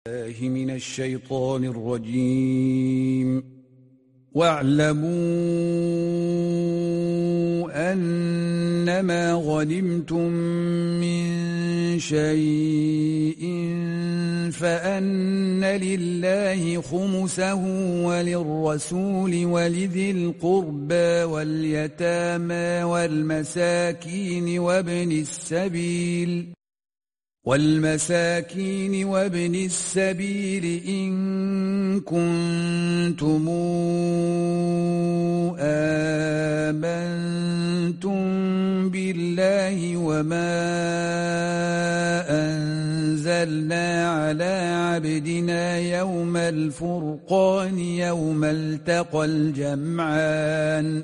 الله من الشيطان الرجيم. واعلموا أنما غنمتم من شيء فأن لله خمسه وللرسول ولذي القربى واليتامى والمساكين وابن السبيل إن كنتم آمنتم بالله وما أنزلنا على عبدنا يوم الفرقان يوم التقى الجمعان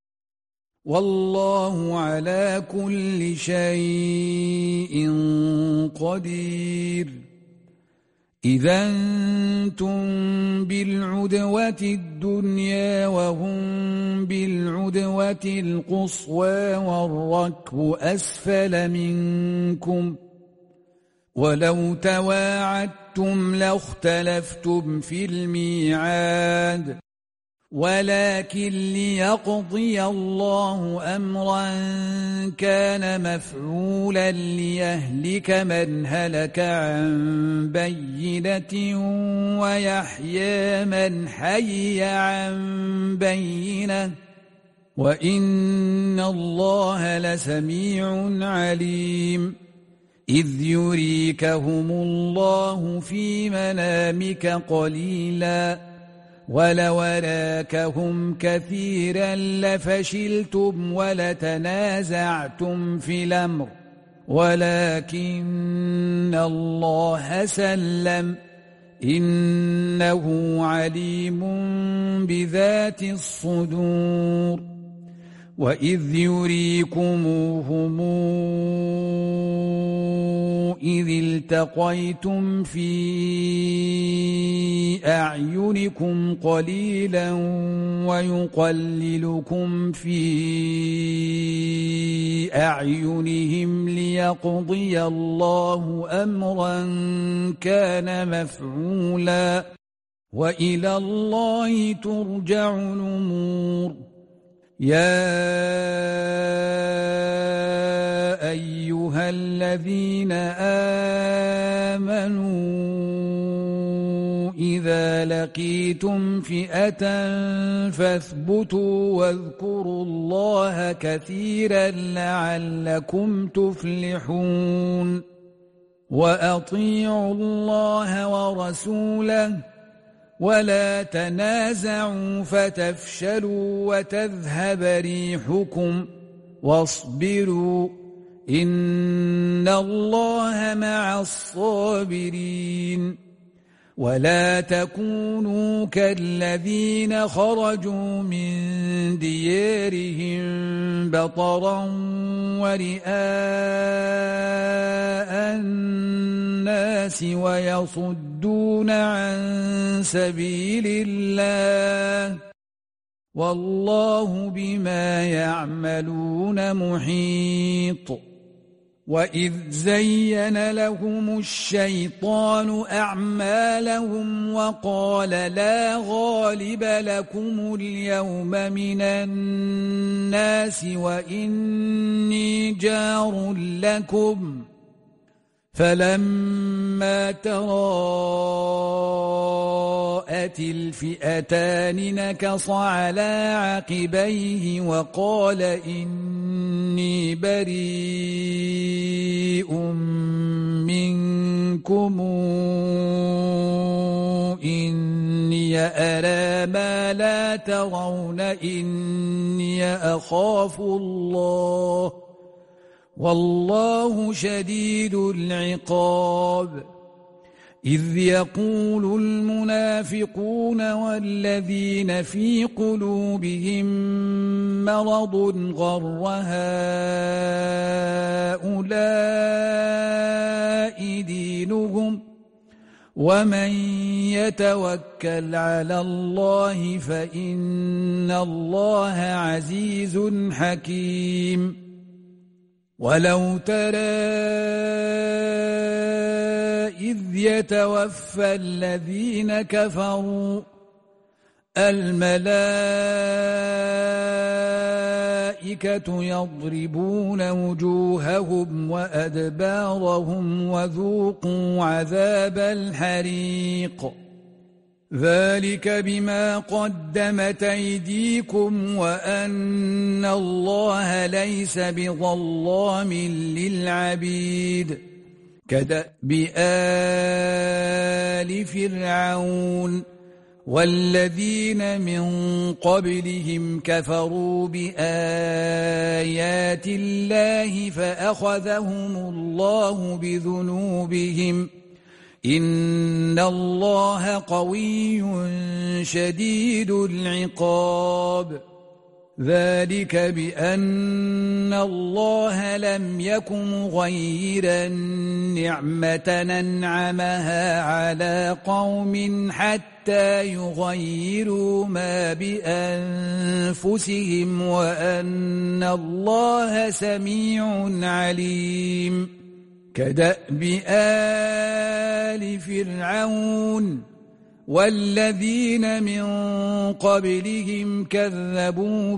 والله على كل شيء قدير. إذا أنتم بالعدوة الدنيا وهم بالعدوة القصوى والركب أسفل منكم ولو تواعدتم لاختلفتم في الميعاد ولكن ليقضي الله أمرا كان مفعولا ليهلك من هلك عن بينة ويحيى من حي عن بينة وإن الله لسميع عليم. إذ يريكهم الله في منامك قليلا ولو أراكهم كثيرا لفشلتم ولتنازعتم في الأمر ولكن الله سلم إنه عليم بذات الصدور. وإذ يريكموهم إذ التقيتم في أعينكم قليلا ويقللكم في أعينهم ليقضي الله أمرا كان مفعولا وإلى الله ترجع الأمور. يا أيها الذين آمنوا إذا لقيتم فئة فاثبتوا واذكروا الله كثيرا لعلكم تفلحون. وأطيعوا الله ورسوله ولا تنازعوا فتفشلوا وتذهب ريحكم واصبروا إن الله مع الصابرين. ولا تكونوا كالذين خرجوا من ديارهم بطرا ورئاء الناس ويصدون عن سبيل الله والله بما يعملون محيط. وإذ زين لهم الشيطان أعمالهم وقال لا غالب لكم اليوم من الناس وإني جار لكم فلما تراءت الفئتان نكص على عقبيه وقال إني بريء منكم إني أرى ما لا ترون إني أخاف الله والله شديد العقاب. إذ يقول المنافقون والذين في قلوبهم مرض غر هؤلاء دينهم ومن يتوكل على الله فإن الله عزيز حكيم. ولو ترى إذ إذ يتوفى الذين كفروا الملائكة يضربون وجوههم وأدبارهم وذوقوا عذاب الحريق ذلك بما قدمت أيديكم وأن الله ليس بظلام للعبيد كدأب آل فرعون والذين من قبلهم كفروا بآيات الله فأخذهم الله بذنوبهم إن الله قوي شديد العقاب ذلك بأن الله لم يكن مغيرا نعمة أنعمها على قوم حتى يغيروا ما بأنفسهم وأن الله سميع عليم كدأب آل فرعون والذين من قبلهم كذبوا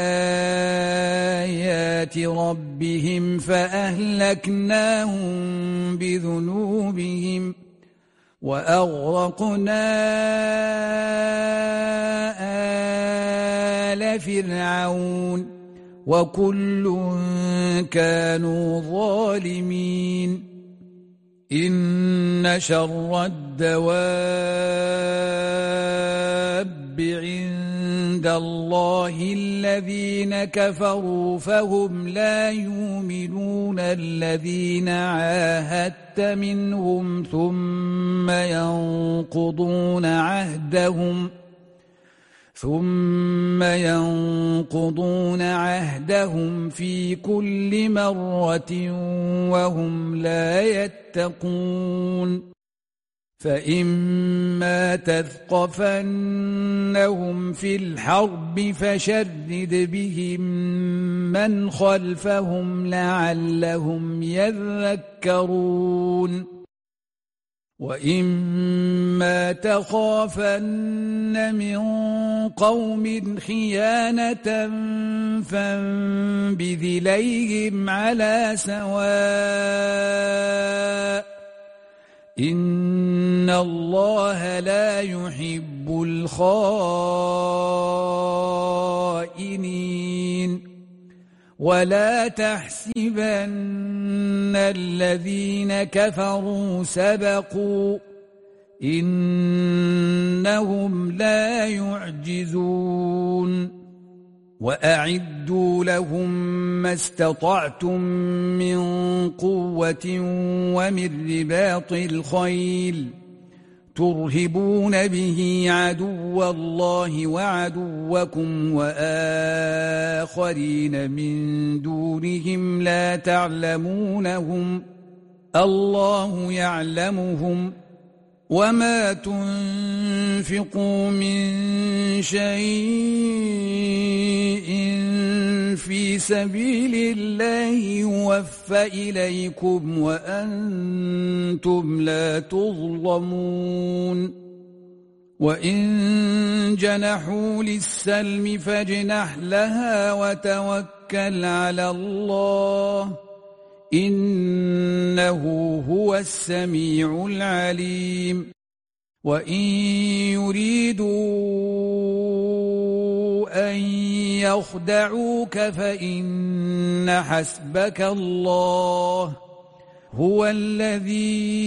بآيات ربهم فأهلكناهم بذنوبهم وأغرقنا آل فرعون وكل كانوا ظالمين إن شر الدواب عند الله الذين كفروا فهم لا يؤمنون الذين عاهدت منهم ثم ينقضون عهدهم في كل مرة وهم لا يتقون فإما تثقفنهم في الحرب فشرد بهم من خلفهم لعلهم يذكرون وإما تخافن من قوم خيانة فانبذ إليهم على سواء إن الله لا يحب الخائنين ولا تحسبن الذين كفروا سبقوا إنهم لا يعجزون وأعدوا لهم ما استطعتم من قوة ومن رباط الخيل ترهبون به عدو الله وعدوكم وآخرين من دونهم لا تعلمونهم الله يعلمهم وما تنفقوا من شيء في سبيل الله يوفى إليكم وأنتم لا تظلمون وإن جنحوا للسلم فاجنح لها وتوكل على الله إنه هو السميع العليم وإن يريدوا أن يخدعوك فإن حسبك الله هو الذي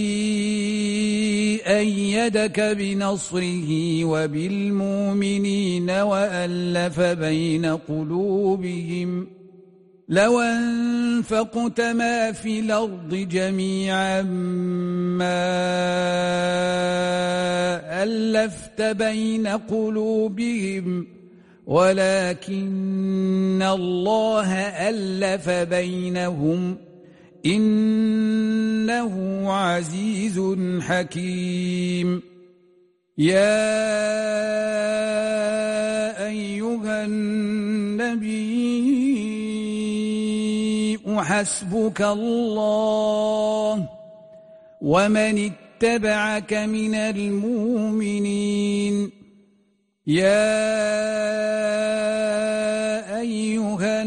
أيدك بنصره وبالمؤمنين وألف بين قلوبهم لو أنفقت ما في الأرض جميعا ما ألفت بين قلوبهم ولكن الله ألف بينهم إنه عزيز حكيم يا أيها النبي حسبك الله ومن اتبعك من المؤمنين يا أيها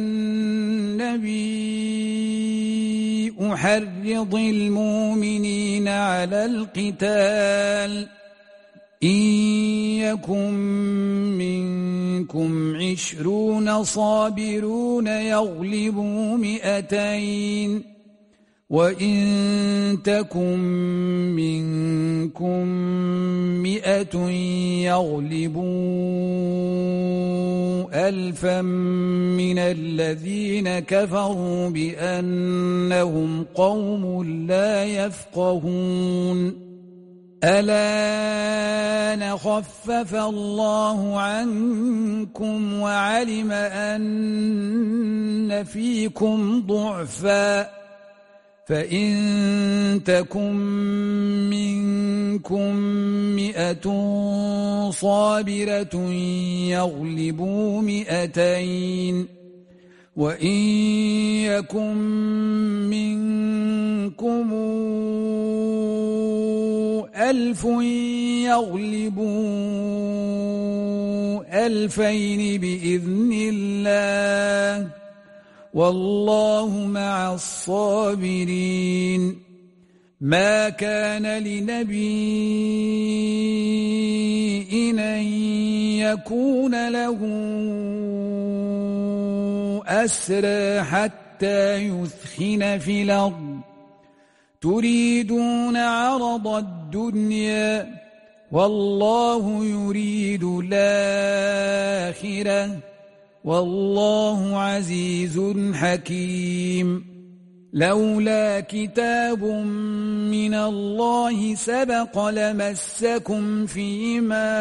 النبي حرض المؤمنين على القتال إن يكن منكم 20 صابرون يغلبوا 200 وإن تكن منكم 100 يغلبوا 1000 من الذين كفروا بأنهم قوم لا يفقهون الآن خفف الله عنكم وعلم أن فيكم ضعفا فإن تكن منكم 100 صابرة يغلبوا 200 وإن يكن منكم 1000 يغلبوا 2000 بإذن الله والله مع الصابرين ما كان لنبي أن يكون له أسرى حتى يثخن في الأرض تريدون عرض الدنيا والله يريد الآخرة والله عزيز حكيم لولا كتاب من الله سبق لمسكم فيما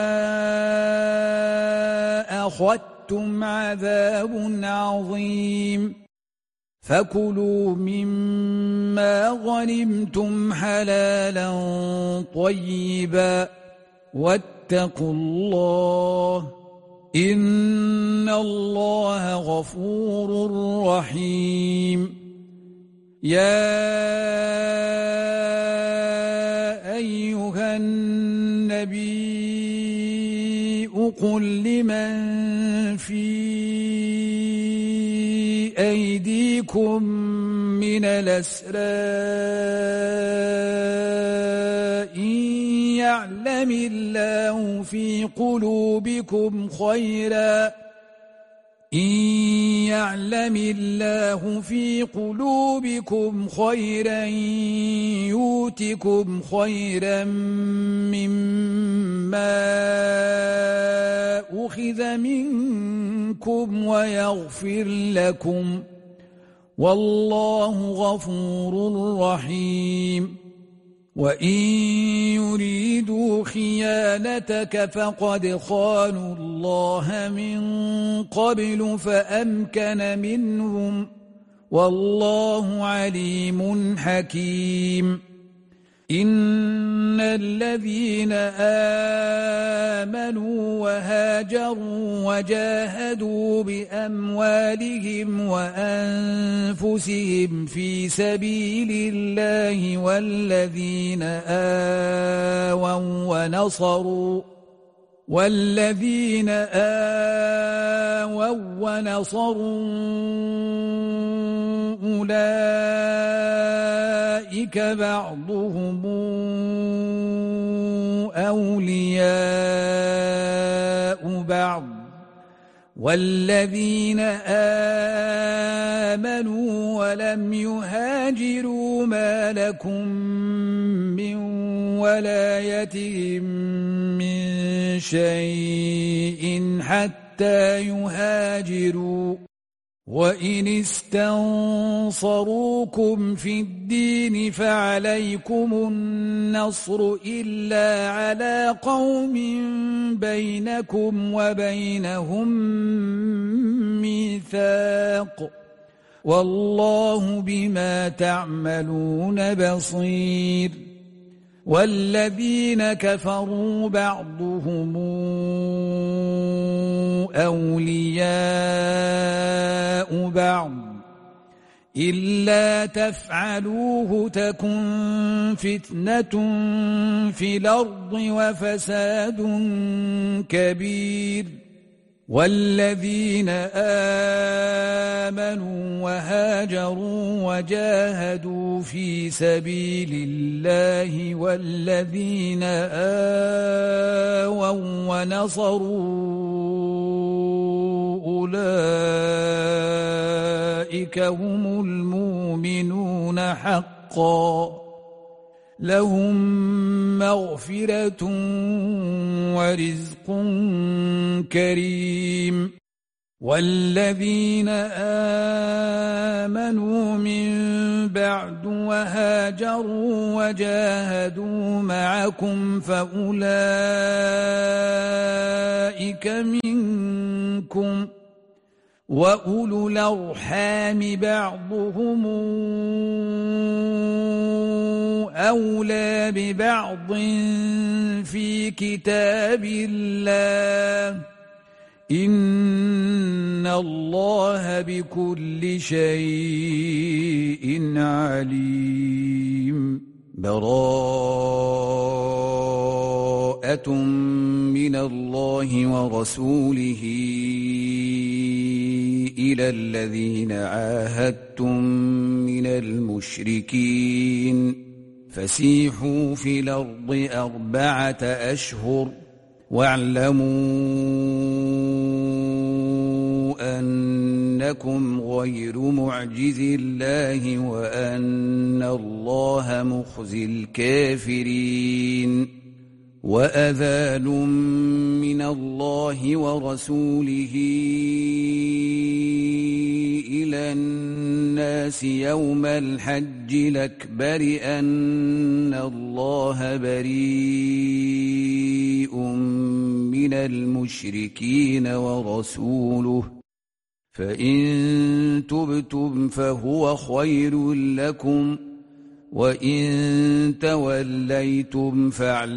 أخذتم عذاب عظيم فكلوا مما غنمتم حلالا طيبا واتقوا الله إن الله غفور رحيم يا أيها النبي قل لمن في أيديكم من الأسرى إن يعلم الله في قلوبكم خيرا يؤتكم خيرا مما أخذ منكم ويغفر لكم والله غفور رحيم وإن يريدوا خيانتك فقد خانوا الله من قبل فأمكن منهم والله عليم حكيم إن الذين آمنوا وهاجروا وجاهدوا بأموالهم وأنفسهم في سبيل الله والذين آووا ونصروا أولئك بعضهم أولياء بعض والذين آمنوا ولم يهاجروا ما لكم من ولايتهم من شيء حتى يهاجروا وإن استنصروكم في الدين فعليكم النصر إلا على قوم بينكم وبينهم ميثاق والله بما تعملون بصير والذين كفروا بعضهم أولياء بعض إلا تفعلوه تكن فتنة في الأرض وفساد كبير والذين آمنوا وهاجروا وجاهدوا في سبيل الله والذين آووا ونصروا أولئك هم المؤمنون حقا لهم مغفرة ورزق كريم والذين آمنوا من بعد وهاجروا وجاهدوا معكم فأولئك منكم وأولو الأرحام بعضهم أولى ببعض في كتاب الله إن الله بكل شيء عليم براءة من الله ورسوله إلى الذين عاهدتم من المشركين فسيحوا في الأرض 4 أشهر واعلموا أنكم غير معجز الله وأن الله مخزي الكافرين وأذان من الله ورسوله إلى الناس يوم الحج الأكبر أن الله بريء من المشركين ورسوله فإن تبتم فهو خير لكم وإن توليتم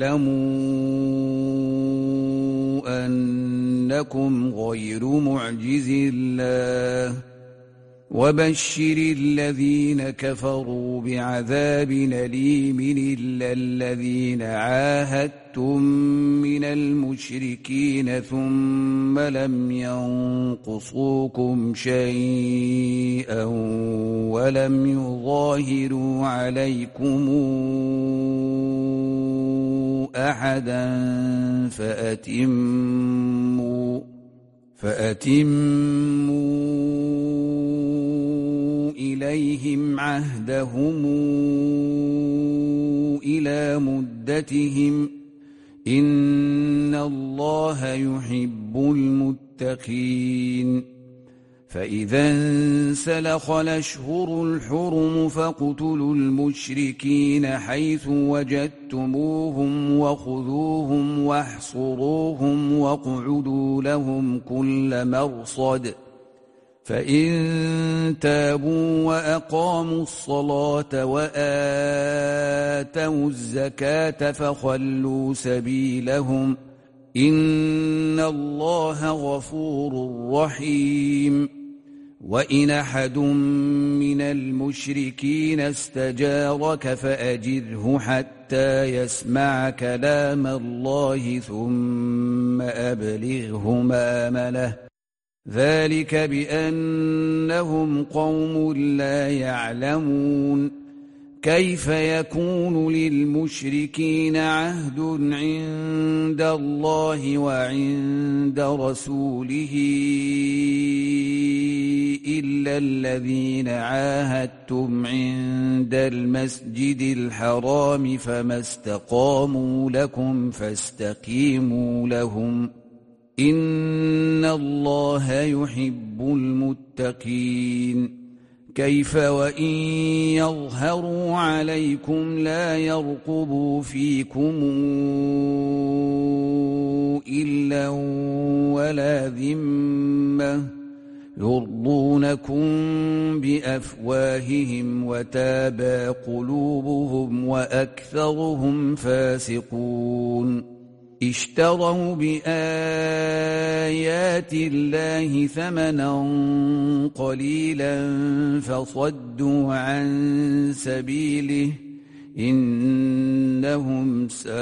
فاعلموا أنكم غير معجز الله وبشر الذين كفروا بعذاب أليم إلا الذين عاهدتم من المشركين ثم لم ينقصوكم شيئا ولم يظاهروا عليكم أحدا فأتموا إليهم عهدهم إلى مدتهم إن الله يحب المتقين فإذا انسلخ الأشهر الحرم فاقتلوا المشركين حيث وجدتموهم وخذوهم واحصروهم واقعدوا لهم كل مرصد فإن تابوا وأقاموا الصلاة وآتوا الزكاة فخلوا سبيلهم إن الله غفور رحيم وإن أحد من المشركين استجارك فأجره حتى يسمع كلام الله ثم أبلغه مأمنه ذلك بأنهم قوم لا يعلمون كيف يكون للمشركين عهد عند الله وعند رسوله إلا الذين عاهدتم عند المسجد الحرام فما استقاموا لكم فاستقيموا لهم إن الله يحب المتقين كيف وإن يظهروا عليكم لا يرقبوا فيكم إلا ولا ذمة يرضونكم بأفواههم وتابى قلوبهم وأكثرهم فاسقون اشتروا بآيات الله ثمنا قليلا فصدوا عن سبيله إنهم ساء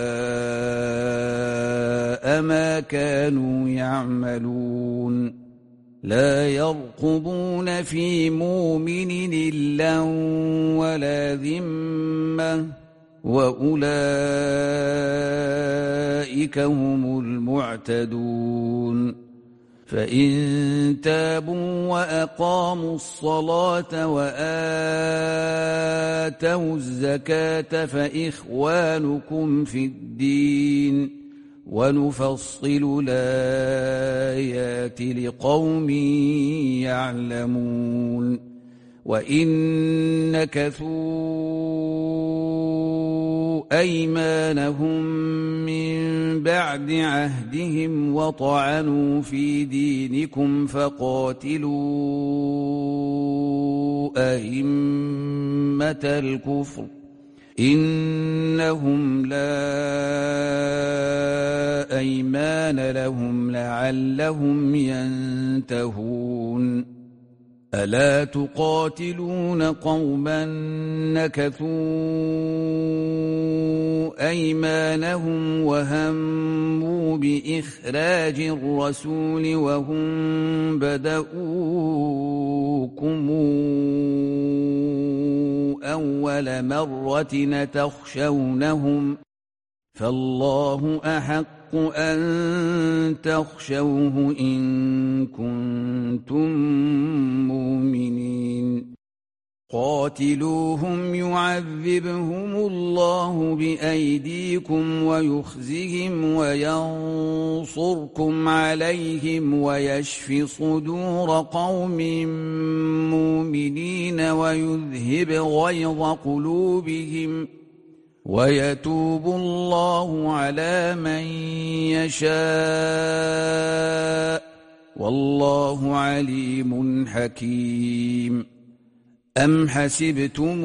ما كانوا يعملون لا يرقبون في مؤمن إلا ولا ذمة وأولئك هم المعتدون فإن تابوا وأقاموا الصلاة وآتوا الزكاة فإخوانكم في الدين ونفصل الآيات لقوم يعلمون وإن نكثوا أيمانهم من بعد عهدهم وطعنوا في دينكم فقاتلوا أئمة الكفر إنهم لا أيمان لهم لعلهم ينتهون ألا تقاتلون قوما نكثوا أيمانهم وهموا بإخراج الرسول وهم بدؤوكم أول مرة تخشونهم فالله أحق أن تخشوه إن كنتم مؤمنين قاتلوهم يعذبهم الله بأيديكم ويخزهم وينصركم عليهم ويشف صدور قوم مؤمنين ويذهب غيظ قلوبهم ويتوب الله على من يشاء والله عليم حكيم أم حسبتم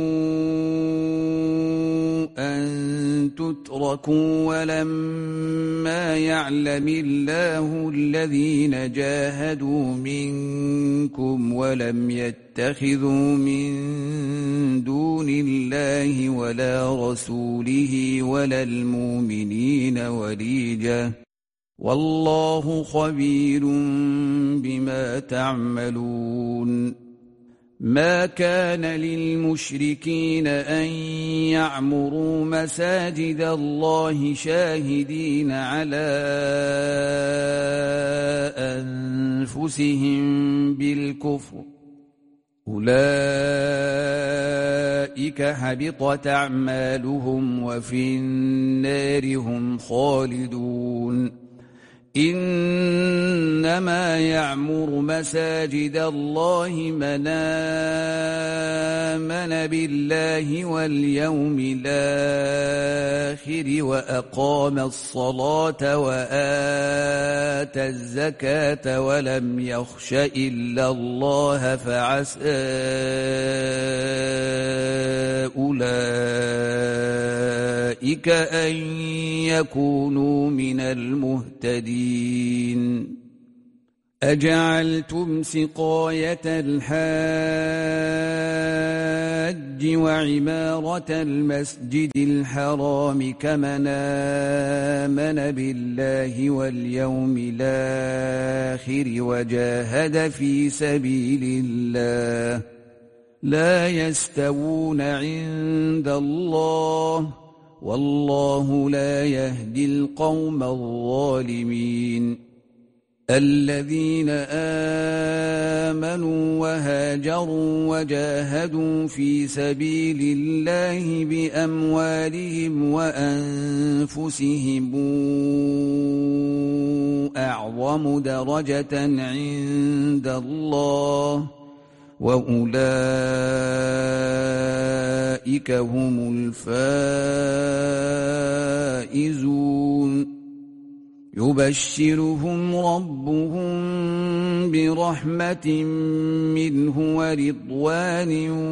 أن تتركوا ولما يعلم الله الذين جاهدوا منكم ولم يتخذوا من دون الله ولا رسوله ولا المؤمنين وليجة والله خبير بما تعملون ما كان للمشركين أن يعمروا مساجد الله شاهدين على أنفسهم بالكفر أولئك حبطت أعمالهم وفي النار هم خالدون إنما يعمر مساجد الله من آمن بالله واليوم الآخر وأقام الصلاة وآتى الزكاة ولم يخش إلا الله فعسى أولئك أن يكونوا من المهتدين أجعلتم سقاية الحاج وعمارة المسجد الحرام كمن آمن بالله واليوم الآخر وجاهد في سبيل الله لا يستوون عند الله والله لا يهدي القوم الظالمين الذين آمنوا وهاجروا وجاهدوا في سبيل الله بأموالهم وأنفسهم أعظم درجة عند الله وأولئك هم الفائزون يبشرهم ربهم برحمة منه ورضوان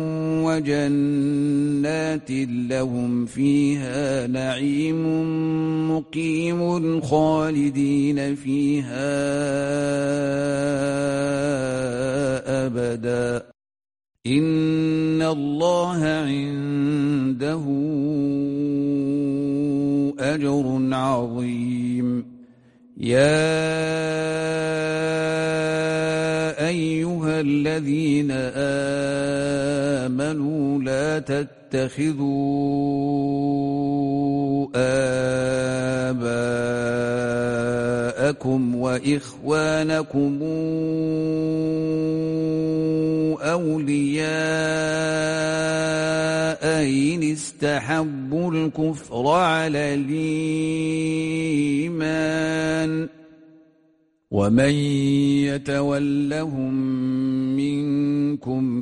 وجنات لهم فيها نعيم مقيم خالدين فيها أبدا إن الله عنده أجر عظيم يا أيها الذين آمنوا لا تتخذوا آباءكم وإخوانكم أولياء إن استحبوا الكفر على الإيمان ومن يتولهم منكم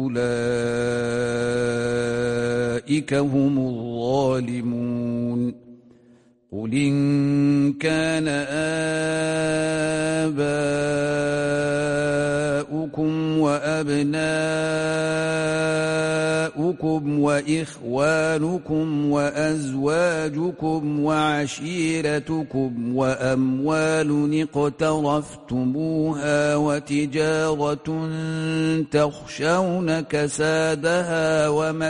فأولئك هم الظالمون قل إن كان آباؤكم وأبناؤكم وإخوانكم وأزواجكم وعشيرتكم وأموال اقترفتموها وتجارة تخشون كسادها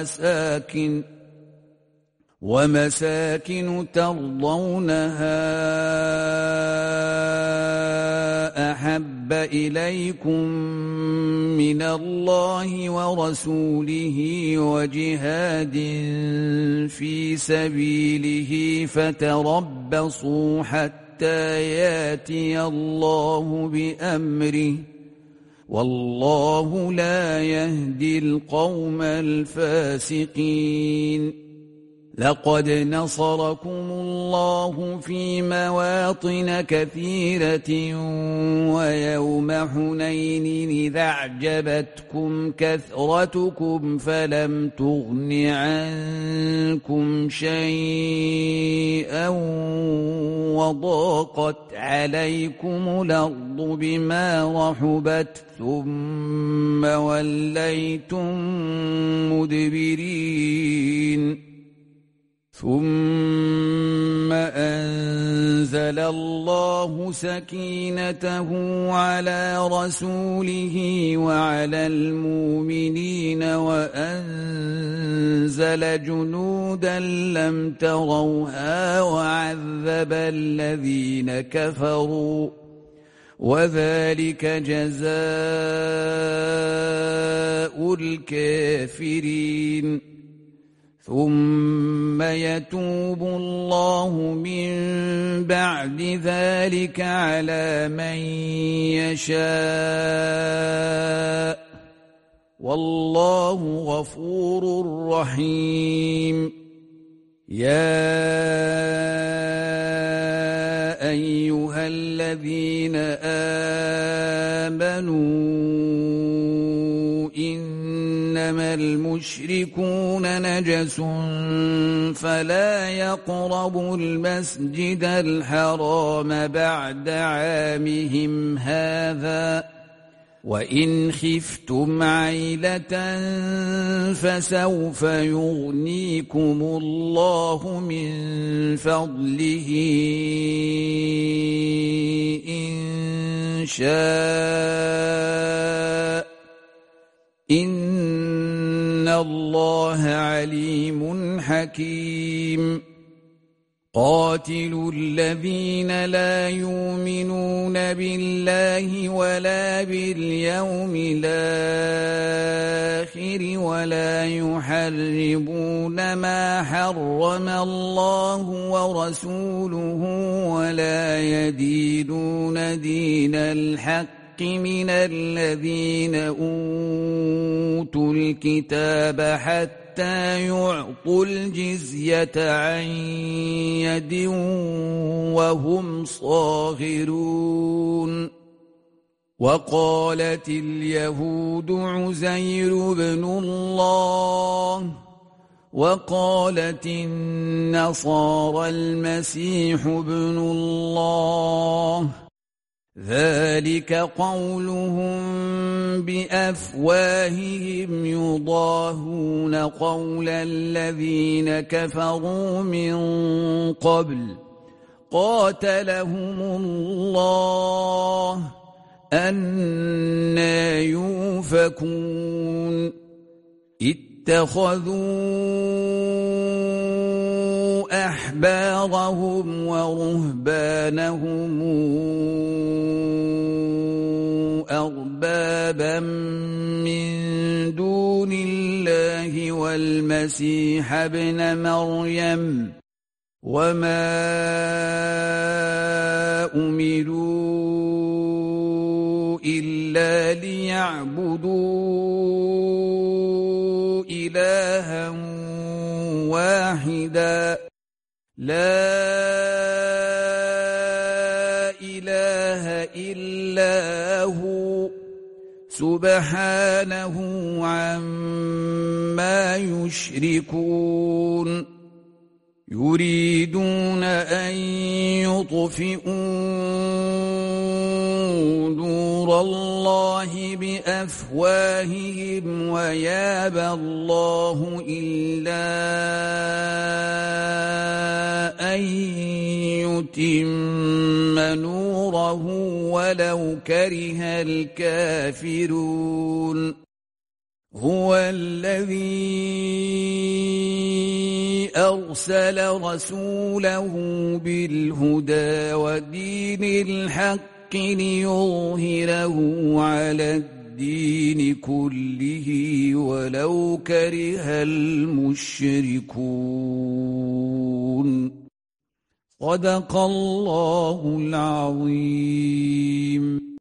ومساكن ترضونها أحب إليكم من الله ورسوله وجهاد في سبيله فتربصوا حتى ياتي الله بأمره والله لا يهدي القوم الفاسقين لقد نصركم الله في مواطن كثيرة ويوم حنين إذ أعجبتكم كثرتكم فلم تغن عنكم شيئا وضاقت عليكم الأرض بما رحبت ثم وليتم مدبرين ثم أنزل الله سكينته على رسوله وعلى المؤمنين وأنزل جنودا لم تروها وعذب الذين كفروا وذلك جزاء الكافرين ثم يتوب الله من بعد ذلك على من يشاء والله غفور رحيم يا أيها الذين آمنوا إنما المشركون نجس فلا يقربوا المسجد الحرام بعد عامهم هذا وإن خفتم عيلة فسوف يغنيكم الله من فضله إن شاء إن الله عليم حكيم قاتلوا الذين لا يؤمنون بالله ولا باليوم الآخر ولا يحرمون ما حرم الله ورسوله ولا يدينون دين الحق من الذين أوتوا الكتاب حتى يعطوا الجزية عن يد وهم صاغرون وقالت اليهود عزير بن الله وقالت النصارى المسيح ابن الله ذلك قولهم بأفواههم يضاهون قول الذين كفروا من قبل قاتلهم الله أنى يؤفكون اتخذوا أحبارهم ورهبانهم أربابا من دون الله والمسيح ابن مريم وما أمروا إلا ليعبدوا إلها واحدا لا إله إلا هو سبحانه عما يشركون يريدون أن يطفئوا نور الله بأفواههم ويابى الله إلا أن يتم نوره ولو كره الكافرون هو الذي أرسل رسوله بالهدى ودين الحق ليظهره على الدين كله ولو كره المشركون صدق الله العظيم.